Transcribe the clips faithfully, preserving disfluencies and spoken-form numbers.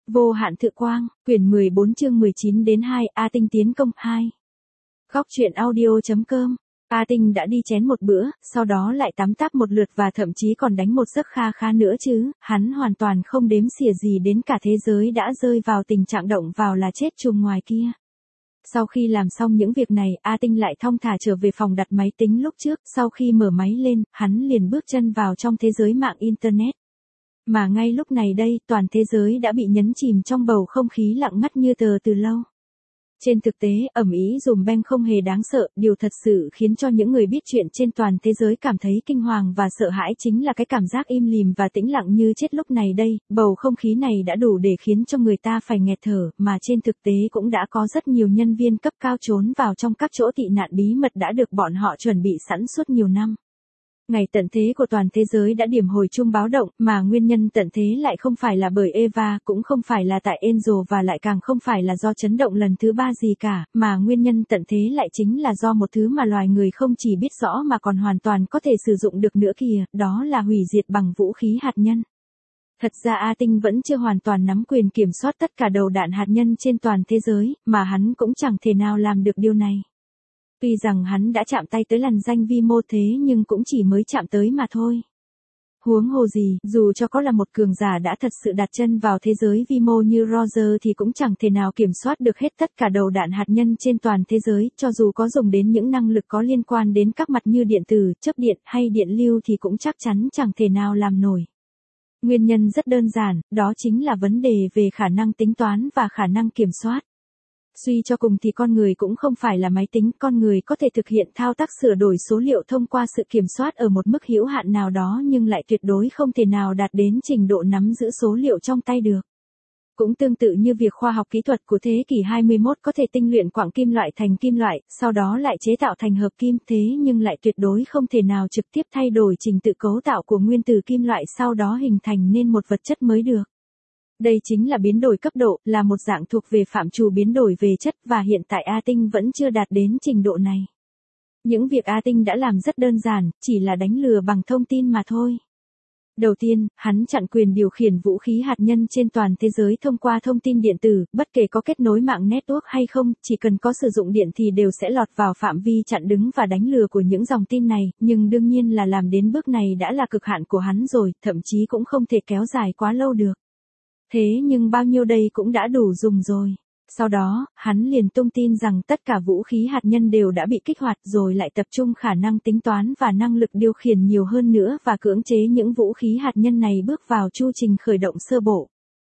Vô hạn thực quang, quyển mười bốn chương mười chín đến hai, A Tinh tiến công hai. Góc truyện audio.com. A Tinh đã đi chén một bữa, sau đó lại tắm táp một lượt và thậm chí còn đánh một giấc kha khá nữa chứ, hắn hoàn toàn không đếm xỉa gì đến cả thế giới đã rơi vào tình trạng động vào là chết chùm ngoài kia. Sau khi làm xong những việc này, A Tinh lại thong thả trở về phòng đặt máy tính lúc trước, sau khi mở máy lên, hắn liền bước chân vào trong thế giới mạng Internet. Mà ngay lúc này đây, toàn thế giới đã bị nhấn chìm trong bầu không khí lặng ngắt như tờ từ lâu. Trên thực tế, ầm ĩ dùm beng không hề đáng sợ, điều thật sự khiến cho những người biết chuyện trên toàn thế giới cảm thấy kinh hoàng và sợ hãi chính là cái cảm giác im lìm và tĩnh lặng như chết lúc này đây, bầu không khí này đã đủ để khiến cho người ta phải nghẹt thở, mà trên thực tế cũng đã có rất nhiều nhân viên cấp cao trốn vào trong các chỗ tị nạn bí mật đã được bọn họ chuẩn bị sẵn suốt nhiều năm. Ngày tận thế của toàn thế giới đã điểm hồi chuông báo động, mà nguyên nhân tận thế lại không phải là bởi Eva, cũng không phải là tại Angel và lại càng không phải là do chấn động lần thứ ba gì cả, mà nguyên nhân tận thế lại chính là do một thứ mà loài người không chỉ biết rõ mà còn hoàn toàn có thể sử dụng được nữa kìa, đó là hủy diệt bằng vũ khí hạt nhân. Thật ra A Tinh vẫn chưa hoàn toàn nắm quyền kiểm soát tất cả đầu đạn hạt nhân trên toàn thế giới, mà hắn cũng chẳng thể nào làm được điều này. Tuy rằng hắn đã chạm tay tới lằn danh vi mô thế nhưng cũng chỉ mới chạm tới mà thôi. Huống hồ gì, dù cho có là một cường giả đã thật sự đặt chân vào thế giới vi mô như Roger thì cũng chẳng thể nào kiểm soát được hết tất cả đầu đạn hạt nhân trên toàn thế giới, cho dù có dùng đến những năng lực có liên quan đến các mặt như điện tử, chớp điện hay điện lưu thì cũng chắc chắn chẳng thể nào làm nổi. Nguyên nhân rất đơn giản, đó chính là vấn đề về khả năng tính toán và khả năng kiểm soát. Suy cho cùng thì con người cũng không phải là máy tính, con người có thể thực hiện thao tác sửa đổi số liệu thông qua sự kiểm soát ở một mức hữu hạn nào đó nhưng lại tuyệt đối không thể nào đạt đến trình độ nắm giữ số liệu trong tay được. Cũng tương tự như việc khoa học kỹ thuật của thế kỷ hai mươi mốt có thể tinh luyện quặng kim loại thành kim loại, sau đó lại chế tạo thành hợp kim, thế nhưng lại tuyệt đối không thể nào trực tiếp thay đổi trình tự cấu tạo của nguyên tử kim loại sau đó hình thành nên một vật chất mới được. Đây chính là biến đổi cấp độ, là một dạng thuộc về phạm trù biến đổi về chất và hiện tại A Tinh vẫn chưa đạt đến trình độ này. Những việc A Tinh đã làm rất đơn giản, chỉ là đánh lừa bằng thông tin mà thôi. Đầu tiên, hắn chặn quyền điều khiển vũ khí hạt nhân trên toàn thế giới thông qua thông tin điện tử, bất kể có kết nối mạng network hay không, chỉ cần có sử dụng điện thì đều sẽ lọt vào phạm vi chặn đứng và đánh lừa của những dòng tin này, nhưng đương nhiên là làm đến bước này đã là cực hạn của hắn rồi, thậm chí cũng không thể kéo dài quá lâu được. Thế nhưng bao nhiêu đây cũng đã đủ dùng rồi. Sau đó, hắn liền tung tin rằng tất cả vũ khí hạt nhân đều đã bị kích hoạt rồi lại tập trung khả năng tính toán và năng lực điều khiển nhiều hơn nữa và cưỡng chế những vũ khí hạt nhân này bước vào chu trình khởi động sơ bộ.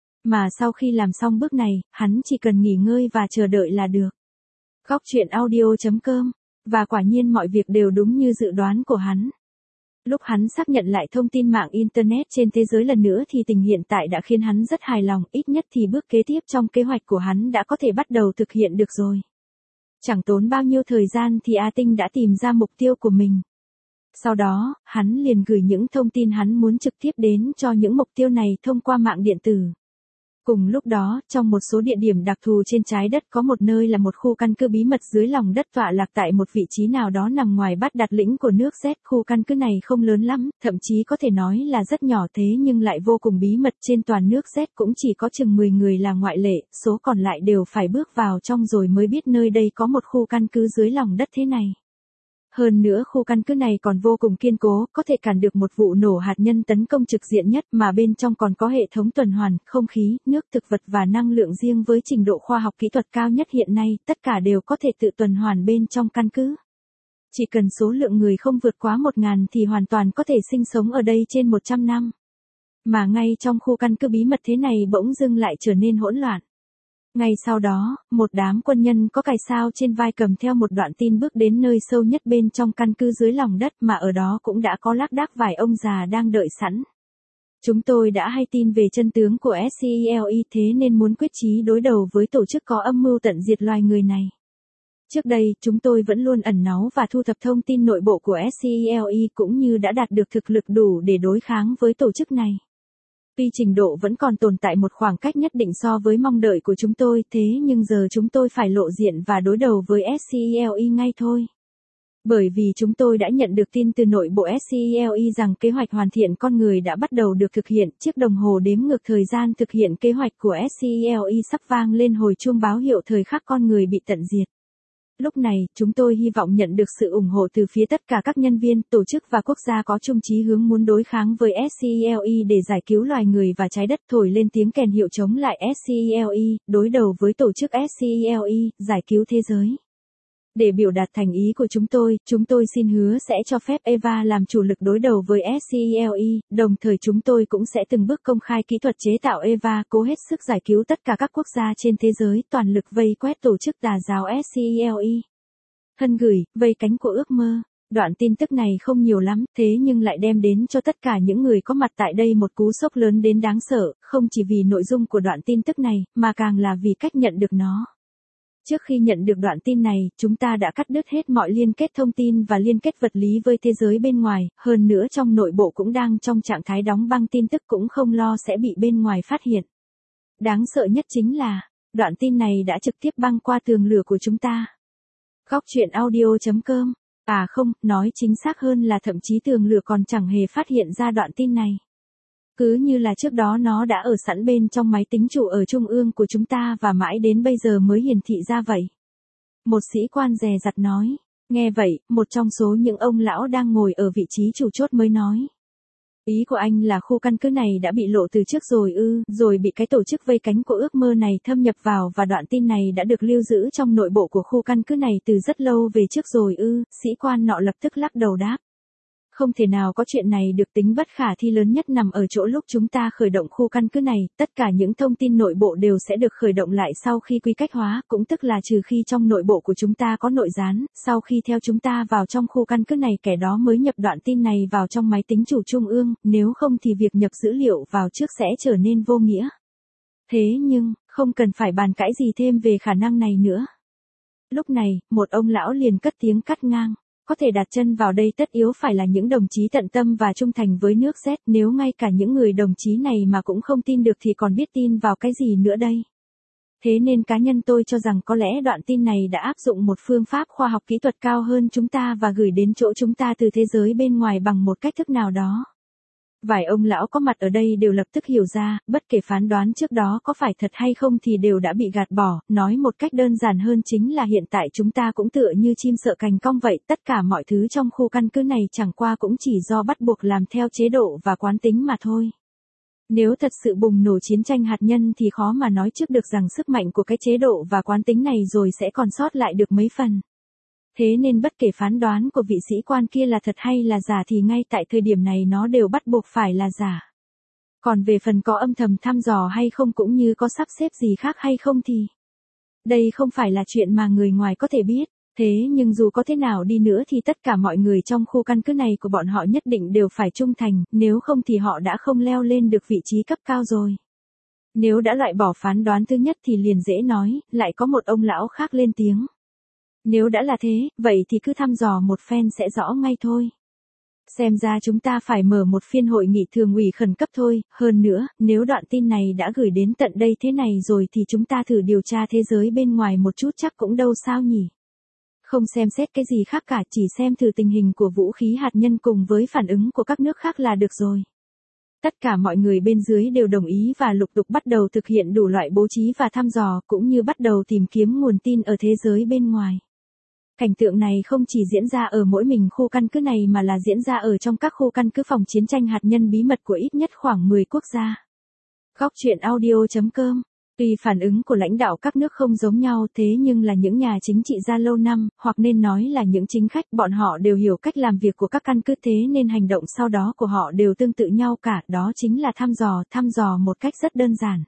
Mà sau khi làm xong bước này, hắn chỉ cần nghỉ ngơi và chờ đợi là được. Góc truyện audio.com. Và quả nhiên mọi việc đều đúng như dự đoán của hắn. Lúc hắn xác nhận lại thông tin mạng Internet trên thế giới lần nữa thì tình hiện tại đã khiến hắn rất hài lòng, ít nhất thì bước kế tiếp trong kế hoạch của hắn đã có thể bắt đầu thực hiện được rồi. Chẳng tốn bao nhiêu thời gian thì A Tinh đã tìm ra mục tiêu của mình. Sau đó, hắn liền gửi những thông tin hắn muốn trực tiếp đến cho những mục tiêu này thông qua mạng điện tử. Cùng lúc đó, trong một số địa điểm đặc thù trên trái đất có một nơi là một khu căn cứ bí mật dưới lòng đất tọa lạc tại một vị trí nào đó nằm ngoài bát đặt lĩnh của nước Z. Khu căn cứ này không lớn lắm, thậm chí có thể nói là rất nhỏ thế nhưng lại vô cùng bí mật, trên toàn nước Z cũng chỉ có chừng mười người là ngoại lệ, số còn lại đều phải bước vào trong rồi mới biết nơi đây có một khu căn cứ dưới lòng đất thế này. Hơn nữa khu căn cứ này còn vô cùng kiên cố, có thể cản được một vụ nổ hạt nhân tấn công trực diện nhất mà bên trong còn có hệ thống tuần hoàn, không khí, nước, thực vật và năng lượng riêng với trình độ khoa học kỹ thuật cao nhất hiện nay, tất cả đều có thể tự tuần hoàn bên trong căn cứ. Chỉ cần số lượng người không vượt quá một ngàn thì hoàn toàn có thể sinh sống ở đây trên một trăm năm. Mà ngay trong khu căn cứ bí mật thế này bỗng dưng lại trở nên hỗn loạn. Ngay sau đó, một đám quân nhân có cài sao trên vai cầm theo một đoạn tin bước đến nơi sâu nhất bên trong căn cứ dưới lòng đất mà ở đó cũng đã có lác đác vài ông già đang đợi sẵn. Chúng tôi đã hay tin về chân tướng của ét xê e lờ thế nên muốn quyết chí đối đầu với tổ chức có âm mưu tận diệt loài người này. Trước đây, chúng tôi vẫn luôn ẩn náu và thu thập thông tin nội bộ của ét xê e lờ cũng như đã đạt được thực lực đủ để đối kháng với tổ chức này. Tuy trình độ vẫn còn tồn tại một khoảng cách nhất định so với mong đợi của chúng tôi, thế nhưng giờ chúng tôi phải lộ diện và đối đầu với ét xê e lờ ngay thôi. Bởi vì chúng tôi đã nhận được tin từ nội bộ ét xê e lờ e rằng kế hoạch hoàn thiện con người đã bắt đầu được thực hiện, chiếc đồng hồ đếm ngược thời gian thực hiện kế hoạch của ét xê e lờ e sắp vang lên hồi chuông báo hiệu thời khắc con người bị tận diệt. Lúc này, chúng tôi hy vọng nhận được sự ủng hộ từ phía tất cả các nhân viên, tổ chức và quốc gia có chung chí hướng muốn đối kháng với ét xê e lờ e để giải cứu loài người và trái đất, thổi lên tiếng kèn hiệu chống lại ét xê e lờ e, đối đầu với tổ chức ét xê e lờ e, giải cứu thế giới. Để biểu đạt thành ý của chúng tôi, chúng tôi xin hứa sẽ cho phép Eva làm chủ lực đối đầu với ét xê e lờ e, đồng thời chúng tôi cũng sẽ từng bước công khai kỹ thuật chế tạo Eva, cố hết sức giải cứu tất cả các quốc gia trên thế giới, toàn lực vây quét tổ chức tà giáo ét xê e lờ e. Thân gửi, vây cánh của ước mơ. Đoạn tin tức này không nhiều lắm, thế nhưng lại đem đến cho tất cả những người có mặt tại đây một cú sốc lớn đến đáng sợ, không chỉ vì nội dung của đoạn tin tức này, mà càng là vì cách nhận được nó. Trước khi nhận được đoạn tin này, chúng ta đã cắt đứt hết mọi liên kết thông tin và liên kết vật lý với thế giới bên ngoài, hơn nữa trong nội bộ cũng đang trong trạng thái đóng băng tin tức, cũng không lo sẽ bị bên ngoài phát hiện. Đáng sợ nhất chính là, đoạn tin này đã trực tiếp băng qua tường lửa của chúng ta. Góc chuyện audio chấm com. À không, nói chính xác hơn là thậm chí tường lửa còn chẳng hề phát hiện ra đoạn tin này. Cứ như là trước đó nó đã ở sẵn bên trong máy tính chủ ở trung ương của chúng ta và mãi đến bây giờ mới hiển thị ra vậy. Một sĩ quan dè dặt nói. Nghe vậy, một trong số những ông lão đang ngồi ở vị trí chủ chốt mới nói. Ý của anh là khu căn cứ này đã bị lộ từ trước rồi ư, rồi bị cái tổ chức vây cánh của ước mơ này thâm nhập vào và đoạn tin này đã được lưu giữ trong nội bộ của khu căn cứ này từ rất lâu về trước rồi ư, sĩ quan nọ lập tức lắc đầu đáp. Không thể nào có chuyện này được, tính bất khả thi lớn nhất nằm ở chỗ lúc chúng ta khởi động khu căn cứ này, tất cả những thông tin nội bộ đều sẽ được khởi động lại sau khi quy cách hóa, cũng tức là trừ khi trong nội bộ của chúng ta có nội gián, sau khi theo chúng ta vào trong khu căn cứ này kẻ đó mới nhập đoạn tin này vào trong máy tính chủ trung ương, nếu không thì việc nhập dữ liệu vào trước sẽ trở nên vô nghĩa. Thế nhưng, không cần phải bàn cãi gì thêm về khả năng này nữa. Lúc này, một ông lão liền cất tiếng cắt ngang. Có thể đặt chân vào đây tất yếu phải là những đồng chí tận tâm và trung thành với nước Z, nếu ngay cả những người đồng chí này mà cũng không tin được thì còn biết tin vào cái gì nữa đây. Thế nên cá nhân tôi cho rằng có lẽ đoạn tin này đã áp dụng một phương pháp khoa học kỹ thuật cao hơn chúng ta và gửi đến chỗ chúng ta từ thế giới bên ngoài bằng một cách thức nào đó. Vài ông lão có mặt ở đây đều lập tức hiểu ra, bất kể phán đoán trước đó có phải thật hay không thì đều đã bị gạt bỏ, nói một cách đơn giản hơn chính là hiện tại chúng ta cũng tựa như chim sợ cành cong vậy, tất cả mọi thứ trong khu căn cứ này chẳng qua cũng chỉ do bắt buộc làm theo chế độ và quán tính mà thôi. Nếu thật sự bùng nổ chiến tranh hạt nhân thì khó mà nói trước được rằng sức mạnh của cái chế độ và quán tính này rồi sẽ còn sót lại được mấy phần. Thế nên bất kể phán đoán của vị sĩ quan kia là thật hay là giả thì ngay tại thời điểm này nó đều bắt buộc phải là giả. Còn về phần có âm thầm thăm dò hay không cũng như có sắp xếp gì khác hay không thì đây không phải là chuyện mà người ngoài có thể biết. Thế nhưng dù có thế nào đi nữa thì tất cả mọi người trong khu căn cứ này của bọn họ nhất định đều phải trung thành, nếu không thì họ đã không leo lên được vị trí cấp cao rồi. Nếu đã loại bỏ phán đoán thứ nhất thì liền dễ nói, lại có một ông lão khác lên tiếng. Nếu đã là thế, vậy thì cứ thăm dò một phen sẽ rõ ngay thôi. Xem ra chúng ta phải mở một phiên hội nghị thường ủy khẩn cấp thôi, hơn nữa, nếu đoạn tin này đã gửi đến tận đây thế này rồi thì chúng ta thử điều tra thế giới bên ngoài một chút chắc cũng đâu sao nhỉ. Không xem xét cái gì khác cả, chỉ xem thử tình hình của vũ khí hạt nhân cùng với phản ứng của các nước khác là được rồi. Tất cả mọi người bên dưới đều đồng ý và lục tục bắt đầu thực hiện đủ loại bố trí và thăm dò, cũng như bắt đầu tìm kiếm nguồn tin ở thế giới bên ngoài. Cảnh tượng này không chỉ diễn ra ở mỗi mình khu căn cứ này mà là diễn ra ở trong các khu căn cứ phòng chiến tranh hạt nhân bí mật của ít nhất khoảng mười quốc gia. Góc chuyện audio chấm com. Tuy phản ứng của lãnh đạo các nước không giống nhau thế nhưng là những nhà chính trị gia lâu năm, hoặc nên nói là những chính khách, bọn họ đều hiểu cách làm việc của các căn cứ thế nên hành động sau đó của họ đều tương tự nhau cả, đó chính là thăm dò, thăm dò một cách rất đơn giản.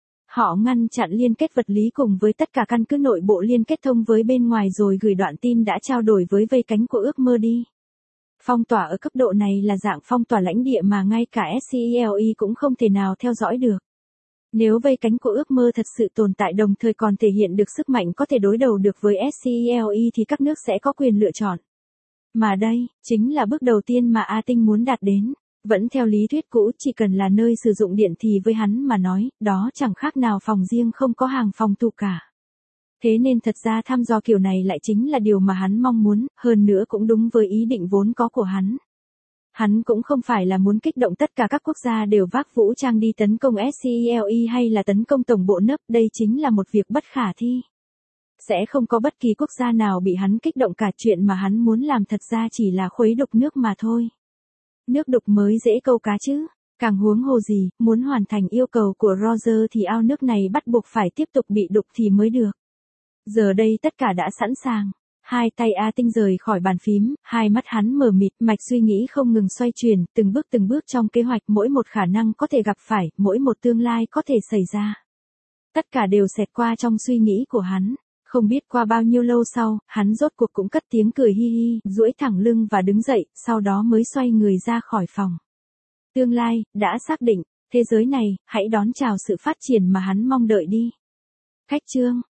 Họ ngăn chặn liên kết vật lý cùng với tất cả căn cứ nội bộ liên kết thông với bên ngoài rồi gửi đoạn tin đã trao đổi với vây cánh của ước mơ đi. Phong tỏa ở cấp độ này là dạng phong tỏa lãnh địa mà ngay cả ét xê e lờ e cũng không thể nào theo dõi được. Nếu vây cánh của ước mơ thật sự tồn tại đồng thời còn thể hiện được sức mạnh có thể đối đầu được với ét xê e lờ e thì các nước sẽ có quyền lựa chọn. Mà đây, chính là bước đầu tiên mà A Tinh muốn đạt đến. Vẫn theo lý thuyết cũ, chỉ cần là nơi sử dụng điện thì với hắn mà nói, đó chẳng khác nào phòng riêng không có hàng phòng thủ cả. Thế nên thật ra thăm dò kiểu này lại chính là điều mà hắn mong muốn, hơn nữa cũng đúng với ý định vốn có của hắn. Hắn cũng không phải là muốn kích động tất cả các quốc gia đều vác vũ trang đi tấn công Israel hay là tấn công tổng bộ nấp, đây chính là một việc bất khả thi. Sẽ không có bất kỳ quốc gia nào bị hắn kích động cả, chuyện mà hắn muốn làm thật ra chỉ là khuấy đục nước mà thôi. Nước đục mới dễ câu cá chứ, càng huống hồ gì, muốn hoàn thành yêu cầu của Roger thì ao nước này bắt buộc phải tiếp tục bị đục thì mới được. Giờ đây tất cả đã sẵn sàng. Hai tay A Tinh rời khỏi bàn phím, hai mắt hắn mờ mịt, mạch suy nghĩ không ngừng xoay chuyển, từng bước từng bước trong kế hoạch, mỗi một khả năng có thể gặp phải, mỗi một tương lai có thể xảy ra. Tất cả đều xẹt qua trong suy nghĩ của hắn. Không biết qua bao nhiêu lâu sau, hắn rốt cuộc cũng cất tiếng cười hi hi, duỗi thẳng lưng và đứng dậy, sau đó mới xoay người ra khỏi phòng. Tương lai, đã xác định, thế giới này, hãy đón chào sự phát triển mà hắn mong đợi đi. Khách chương